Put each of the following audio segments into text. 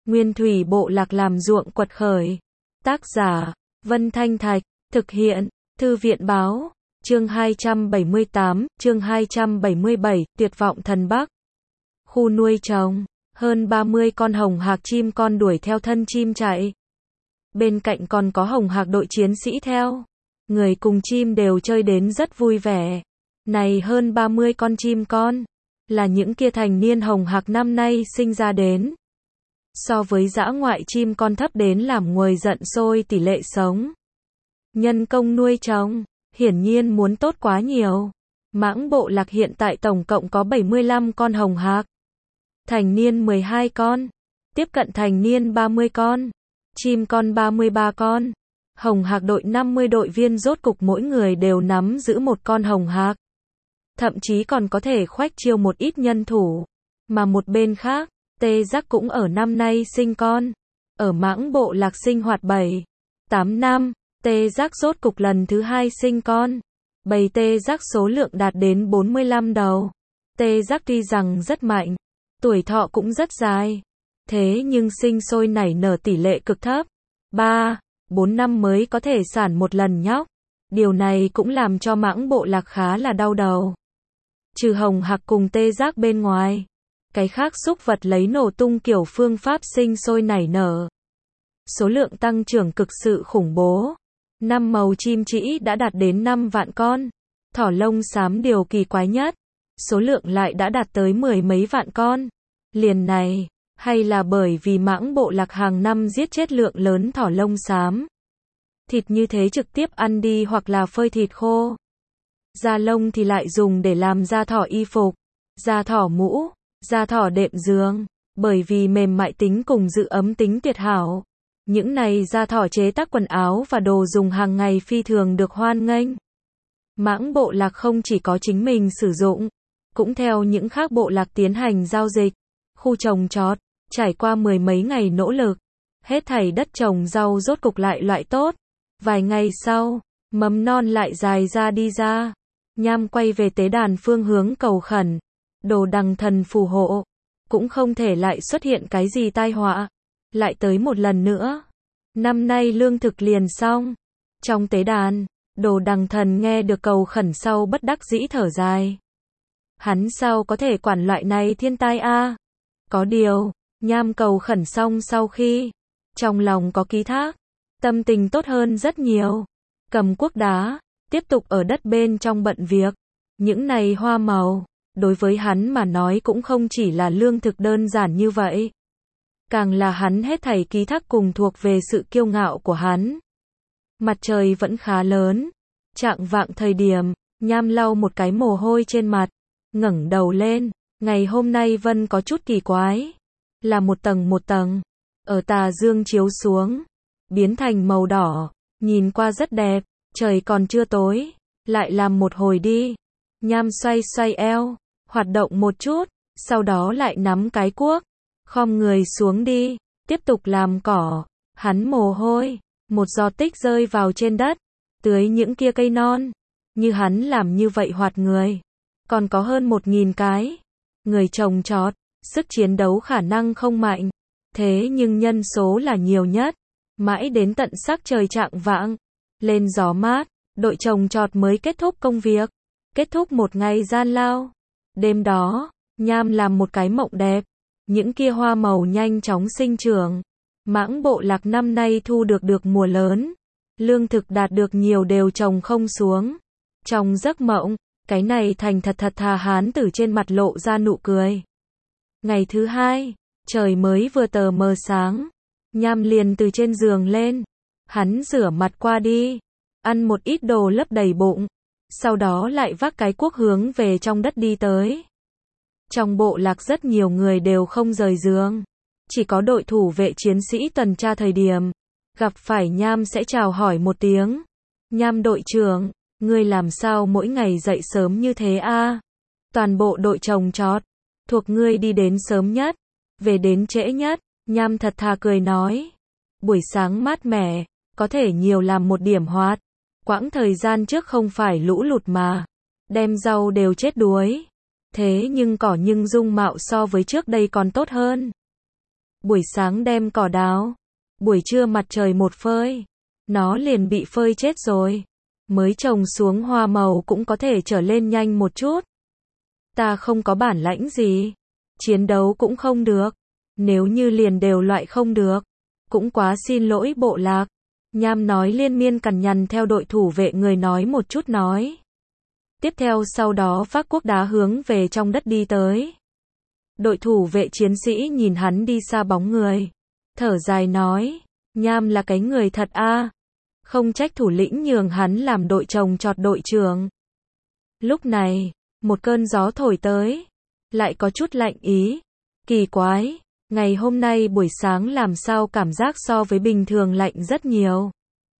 Nguyên thủy bộ lạc làm ruộng quật khởi. Tác giả, Vân Thanh Thạch, thực hiện, Thư viện Báo, chương 278, chương 277, tuyệt vọng thần Bắc. Khu nuôi trồng, hơn 30 con hồng hạc chim con đuổi theo thân chim chạy. Bên cạnh còn có hồng hạc đội chiến sĩ theo. Người cùng chim đều chơi đến rất vui vẻ. Này hơn 30 con chim con, là những kia thành niên hồng hạc năm nay sinh ra đến. So với dã ngoại chim con thấp đến làm nguồi giận sôi tỷ lệ sống. Nhân công nuôi trồng, hiển nhiên muốn tốt quá nhiều. Mãng bộ lạc hiện tại tổng cộng có 75 con hồng hạc. Thành niên 12 con. Tiếp cận thành niên 30 con. Chim con 33 con. Hồng hạc đội 50 đội viên rốt cục mỗi người đều nắm giữ một con hồng hạc. Thậm chí còn có thể khoách chiêu một ít nhân thủ. Mà một bên khác, tê giác cũng ở năm nay sinh con. Ở mãng bộ lạc sinh hoạt 7-8 năm, tê giác rốt cục lần thứ 2 sinh con. Bầy tê giác số lượng đạt đến 45 đầu. Tê giác tuy rằng rất mạnh, tuổi thọ cũng rất dài. Thế nhưng sinh sôi nảy nở tỷ lệ cực thấp. 3-4 năm mới có thể sản một lần nhóc. Điều này cũng làm cho mãng bộ lạc khá là đau đầu. Trừ hồng hạc cùng tê giác bên ngoài, cái khác súc vật lấy nổ tung kiểu phương pháp sinh sôi nảy nở. Số lượng tăng trưởng cực sự khủng bố. Năm màu chim trĩ đã đạt đến 5 vạn con. Thỏ lông xám điều kỳ quái nhất, số lượng lại đã đạt tới 10 mấy vạn con. Liền này, hay là bởi vì mãng bộ lạc hàng năm giết chết lượng lớn thỏ lông xám. Thịt như thế trực tiếp ăn đi hoặc là phơi thịt khô. Da lông thì lại dùng để làm da thỏ y phục, da thỏ mũ, da thỏ đệm giường, bởi vì mềm mại tính cùng giữ ấm tính tuyệt hảo. Những này da thỏ chế tác quần áo và đồ dùng hàng ngày phi thường được hoan nghênh. Mãng bộ lạc không chỉ có chính mình sử dụng, cũng theo những khác bộ lạc tiến hành giao dịch. Khu trồng trọt, trải qua 10 mấy ngày nỗ lực, hết thảy đất trồng rau rốt cục lại loại tốt. Vài ngày sau, mầm non lại dài ra đi ra. Nham quay về tế đàn phương hướng cầu khẩn. Đồ đằng thần phù hộ. Cũng không thể lại xuất hiện cái gì tai họa. Lại tới một lần nữa. Năm nay lương thực liền xong. Trong tế đàn, đồ đằng thần nghe được cầu khẩn sau bất đắc dĩ thở dài. Hắn sao có thể quản loại này thiên tai a? Có điều, nham cầu khẩn xong sau khi trong lòng có ký thác, tâm tình tốt hơn rất nhiều. Cầm cuốc đá, tiếp tục ở đất bên trong bận việc. Những này hoa màu, đối với hắn mà nói cũng không chỉ là lương thực đơn giản như vậy. Càng là hắn hết thảy ký thác cùng thuộc về sự kiêu ngạo của hắn. Mặt trời vẫn khá lớn. Chạng vạng thời điểm, nham lau một cái mồ hôi trên mặt. Ngẩng đầu lên, ngày hôm nay vân có chút kỳ quái. Là một tầng, ở tà dương chiếu xuống, biến thành màu đỏ, nhìn qua rất đẹp, trời còn chưa tối, lại làm một hồi đi. Nham xoay xoay eo, hoạt động một chút, sau đó lại nắm cái cuốc, khom người xuống đi, tiếp tục làm cỏ. Hắn mồ hôi, một giọt tích rơi vào trên đất, tưới những kia cây non. Như hắn làm như vậy hoạt người, còn có hơn 1000 cái. Người trồng trọt, sức chiến đấu khả năng không mạnh, thế nhưng nhân số là nhiều nhất. Mãi đến tận sắc trời chạng vạng, lên gió mát, đội trồng trọt mới kết thúc công việc. Kết thúc một ngày gian lao. Đêm đó, nham làm một cái mộng đẹp. Những kia hoa màu nhanh chóng sinh trưởng. Mãng bộ lạc năm nay thu được mùa lớn. Lương thực đạt được nhiều đều trồng không xuống. Trong giấc mộng, cái này thành thật thà hán tử trên mặt lộ ra nụ cười. Ngày thứ 2, trời mới vừa tờ mờ sáng. Nham liền từ trên giường lên. Hắn rửa mặt qua đi, ăn một ít đồ lấp đầy bụng. Sau đó lại vác cái cuốc hướng về trong đất đi tới. Trong bộ lạc rất nhiều người đều không rời giường. Chỉ có đội thủ vệ chiến sĩ tuần tra thời điểm. Gặp phải nham sẽ chào hỏi một tiếng. Nham đội trưởng, ngươi làm sao mỗi ngày dậy sớm như thế a? Toàn bộ đội trồng trọt, thuộc ngươi đi đến sớm nhất, về đến trễ nhất. Nham thật thà cười nói. Buổi sáng mát mẻ, có thể nhiều làm một điểm hoạt. Quãng thời gian trước không phải lũ lụt mà. Đem rau đều chết đuối. Thế nhưng cỏ nhưng dung mạo so với trước đây còn tốt hơn. buổi sáng đem cỏ đào, buổi trưa mặt trời một phơi, nó liền bị phơi chết rồi. Mới trồng xuống hoa màu cũng có thể trở lên nhanh một chút. Ta không có bản lãnh gì, chiến đấu cũng không được, nếu như liền đều loại không được, cũng quá xin lỗi bộ lạc. Nham nói liên miên cằn nhằn theo đội thủ vệ người nói một chút nói. Tiếp theo sau đó vác cuốc đá hướng về trong đất đi tới. Đội thủ vệ chiến sĩ nhìn hắn đi xa bóng người, thở dài nói, Nham là cái người thật a, không trách thủ lĩnh nhường hắn làm đội trồng trọt đội trưởng. Lúc này, một cơn gió thổi tới, lại có chút lạnh ý, kỳ quái, ngày hôm nay buổi sáng làm sao cảm giác so với bình thường lạnh rất nhiều.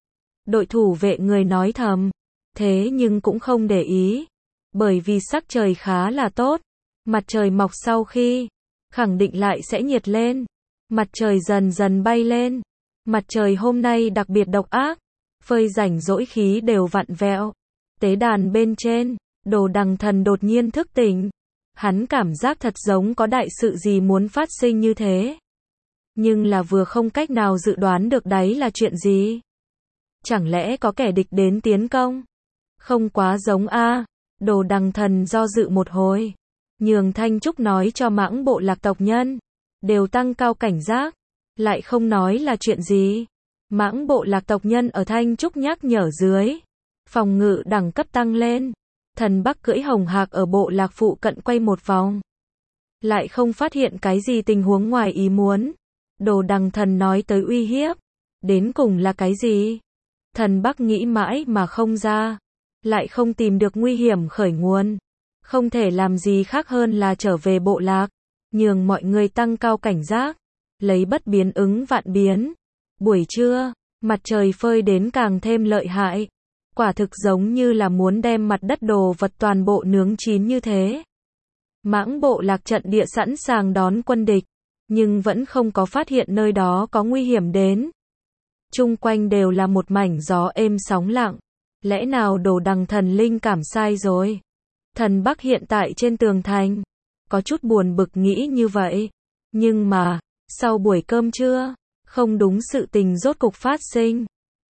Đội thủ vệ người nói thầm, thế nhưng cũng không để ý, bởi vì sắc trời khá là tốt, mặt trời mọc sau khi, khẳng định lại sẽ nhiệt lên, mặt trời dần dần bay lên, mặt trời hôm nay đặc biệt độc ác, phơi rảnh rỗi khí đều vặn vẹo. Tế đàn bên trên, Đồ Đằng Thần đột nhiên thức tỉnh, hắn cảm giác thật giống có đại sự gì muốn phát sinh như thế. Nhưng là vừa không cách nào dự đoán được đấy là chuyện gì. Chẳng lẽ có kẻ địch đến tiến công? Không quá giống a. Đồ Đằng Thần do dự một hồi, nhường Thanh Trúc nói cho mãng bộ lạc tộc nhân, đều tăng cao cảnh giác, lại không nói là chuyện gì. Mãng bộ lạc tộc nhân ở Thanh Trúc nhắc nhở dưới, phòng ngự đẳng cấp tăng lên. Thần Bắc cưỡi hồng hạc ở bộ lạc phụ cận quay một vòng, lại không phát hiện cái gì tình huống ngoài ý muốn. Đồ Đằng Thần nói tới uy hiếp, đến cùng là cái gì? Thần Bắc nghĩ mãi mà không ra, lại không tìm được nguy hiểm khởi nguồn, không thể làm gì khác hơn là trở về bộ lạc, nhường mọi người tăng cao cảnh giác, lấy bất biến ứng vạn biến. Buổi trưa, mặt trời phơi đến càng thêm lợi hại, quả thực giống như là muốn đem mặt đất đồ vật toàn bộ nướng chín như thế. Mãng bộ lạc trận địa sẵn sàng đón quân địch, nhưng vẫn không có phát hiện nơi đó có nguy hiểm đến. Chung quanh đều là một mảnh gió êm sóng lặng, lẽ nào Đồ Đằng Thần linh cảm sai rồi? Thần Bắc hiện tại trên tường thành, có chút buồn bực nghĩ như vậy, nhưng mà, sau buổi cơm trưa, không đúng sự tình rốt cục phát sinh.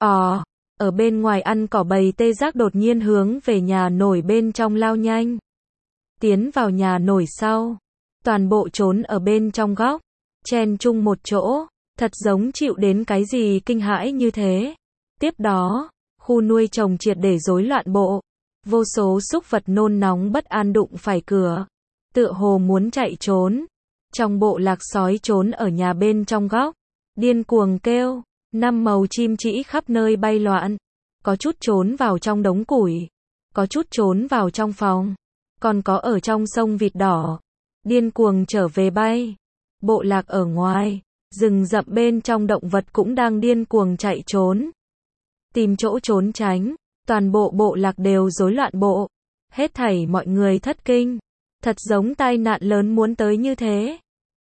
Ở bên ngoài ăn cỏ bầy tê giác đột nhiên hướng về nhà nổi bên trong lao nhanh. Tiến vào nhà nổi sau, toàn bộ trốn ở bên trong góc, chen chung một chỗ, thật giống chịu đến cái gì kinh hãi như thế. Tiếp đó, khu nuôi trồng triệt để rối loạn bộ, vô số súc vật nôn nóng bất an đụng phải cửa, tựa hồ muốn chạy trốn. Trong bộ lạc sói trốn ở nhà bên trong góc, điên cuồng kêu, 5 màu chim chỉ khắp nơi bay loạn, có chút trốn vào trong đống củi, có chút trốn vào trong phòng, còn có ở trong sông vịt đỏ, điên cuồng trở về bay. Bộ lạc ở ngoài, rừng rậm bên trong động vật cũng đang điên cuồng chạy trốn, tìm chỗ trốn tránh, toàn bộ bộ lạc đều rối loạn bộ, hết thảy mọi người thất kinh, thật giống tai nạn lớn muốn tới như thế.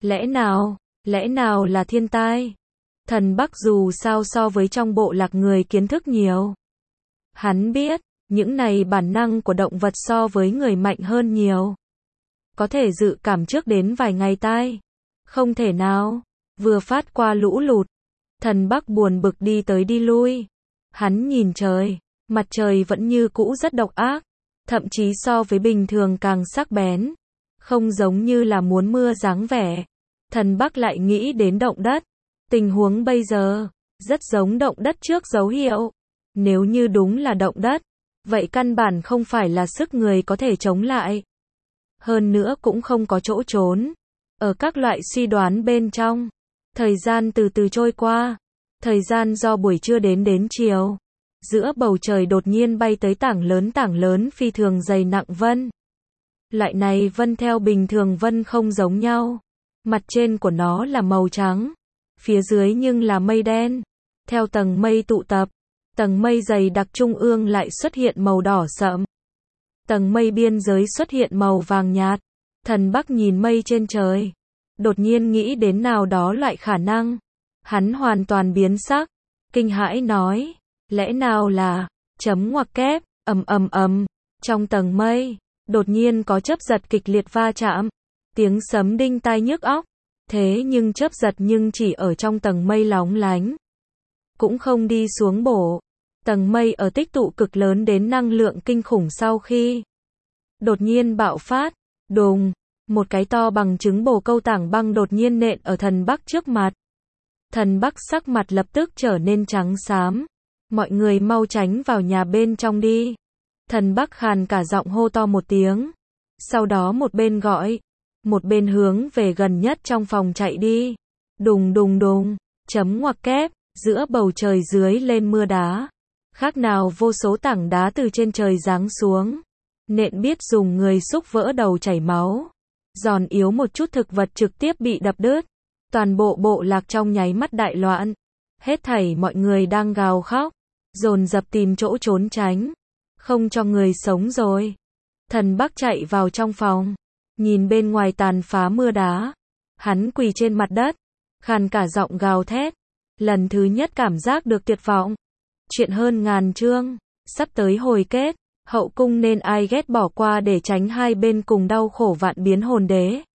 Lẽ nào là thiên tai? Thần Bắc dù sao so với trong bộ lạc người kiến thức nhiều. Hắn biết, những này bản năng của động vật so với người mạnh hơn nhiều. Có thể dự cảm trước đến vài ngày tai. Không thể nào, vừa phát qua lũ lụt. Thần Bắc buồn bực đi tới đi lui. Hắn nhìn trời, mặt trời vẫn như cũ rất độc ác, thậm chí so với bình thường càng sắc bén, không giống như là muốn mưa dáng vẻ. Thần Bắc lại nghĩ đến động đất. Tình huống bây giờ, rất giống động đất trước dấu hiệu. Nếu như đúng là động đất, vậy căn bản không phải là sức người có thể chống lại. Hơn nữa cũng không có chỗ trốn. Ở các loại suy đoán bên trong, thời gian từ từ trôi qua. Thời gian do buổi trưa đến chiều. Giữa bầu trời đột nhiên bay tới tảng lớn phi thường dày nặng vân. Loại này vân theo bình thường vân không giống nhau. Mặt trên của nó là màu trắng, phía dưới nhưng là mây đen. Theo tầng mây tụ tập, tầng mây dày đặc trung ương lại xuất hiện màu đỏ sậm. Tầng mây biên giới xuất hiện màu vàng nhạt. Thần Bắc nhìn mây trên trời, đột nhiên nghĩ đến nào đó loại khả năng. Hắn hoàn toàn biến sắc, kinh hãi nói, lẽ nào là, chấm ngoặc kép, ầm, trong tầng mây, đột nhiên có chớp giật kịch liệt va chạm, tiếng sấm đinh tai nhức óc, Thế nhưng chớp giật nhưng chỉ ở trong tầng mây lóng lánh. Cũng không đi xuống bổ. Tầng mây ở tích tụ cực lớn đến năng lượng kinh khủng sau khi đột nhiên bạo phát. Đùng, một cái to bằng trứng bồ câu tảng băng đột nhiên nện ở thần Bắc trước mặt. Thần Bắc sắc mặt lập tức trở nên trắng xám. Mọi người mau tránh vào nhà bên trong đi. Thần Bắc khàn cả giọng hô to một tiếng. Sau đó một bên gọi, một bên hướng về gần nhất trong phòng chạy đi. Đùng đùng đùng, chấm ngoặc kép, giữa bầu trời dưới lên mưa đá. Khác nào vô số tảng đá từ trên trời giáng xuống. Nện biết dùng người xúc vỡ đầu chảy máu. Giòn yếu một chút thực vật trực tiếp bị đập đứt. Toàn bộ bộ lạc trong nháy mắt đại loạn. Hết thảy mọi người đang gào khóc, dồn dập tìm chỗ trốn tránh. Không cho người sống rồi. Thần Bắc chạy vào trong phòng, nhìn bên ngoài tàn phá mưa đá. Hắn quỳ trên mặt đất, khàn cả giọng gào thét. Lần thứ nhất cảm giác được tuyệt vọng. Chuyện hơn ngàn chương, sắp tới hồi kết. Hậu cung nên ai ghét bỏ qua để tránh hai bên cùng đau khổ vạn biến hồn đế.